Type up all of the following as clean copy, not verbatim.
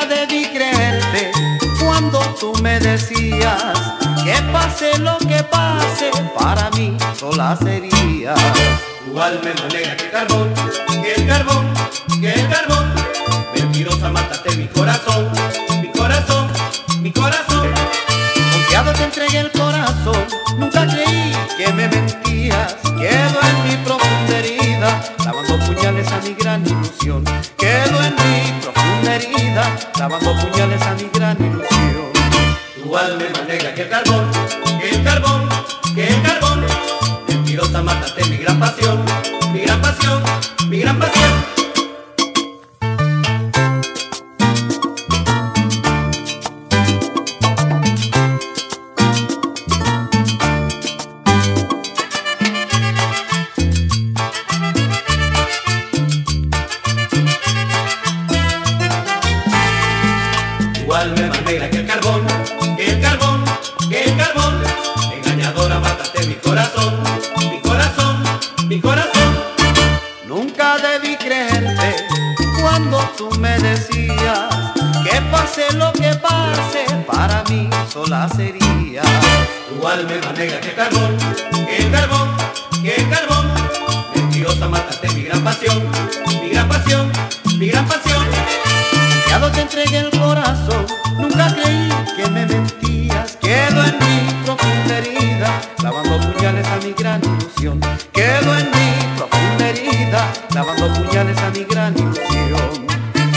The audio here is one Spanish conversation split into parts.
debí creerte cuando tú me decías que pase lo que pase, para mí sola serías. Tu alma es más negra que el carbón, que el carbón, que el carbón. Mentirosa, mátate mi corazón, mi corazón, mi corazón. Confiado te entregué el corazón, nunca creí que me mentías. Quedo en mi profunda herida, clavando puñales a mi gran ilusión. Quedo en mi profunda herida, clavando puñales a mi gran ilusión. Tu alma es más negra que el carbón, que el carbón, que el carbón. Mentirosa, mátate mi gran pasión, mi gran pasión, mi gran pasión. Tu alma es más negra que el carbón, que el carbón, que el carbón. Engañadora, mátate mi corazón, mi corazón, mi corazón. Nunca debí creerte cuando tú me decías que pase lo que pase, para mí sola serías. Tu alma es más negra que el carbón, que el carbón, que el carbón. Mentirosa, mátate mi gran pasión, mi gran pasión, mi gran pasión. Confiado te entregué el corazón, nunca creí que me mentías. Quedo en mi profunda herida, clavando puñales a mi gran ilusión. Quedo en mi profunda herida, clavando puñales a mi gran ilusión.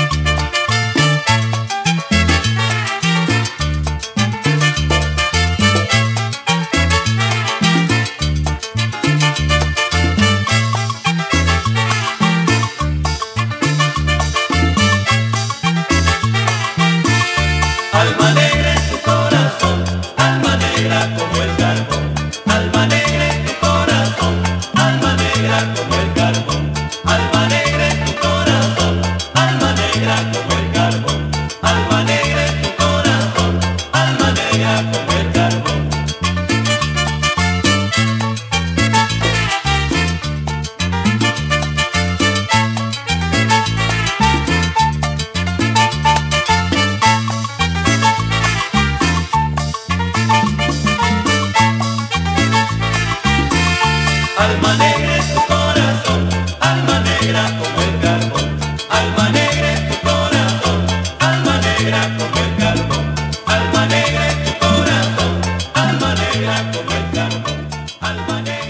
Alma negra en tu corazón, alma negra como el carbón. Alma negra en tu corazón, alma negra como el carbón. Alma negra en tu corazón, alma negra como el carbón. Alma negra en tu corazón, alma negra como el carbón. Alma negra en tu corazón, alma negra como el carbón. Alma negra en tu corazón, alma negra como el carbón. Alma negra en tu corazón, alma negra como el carbón. Alma negra.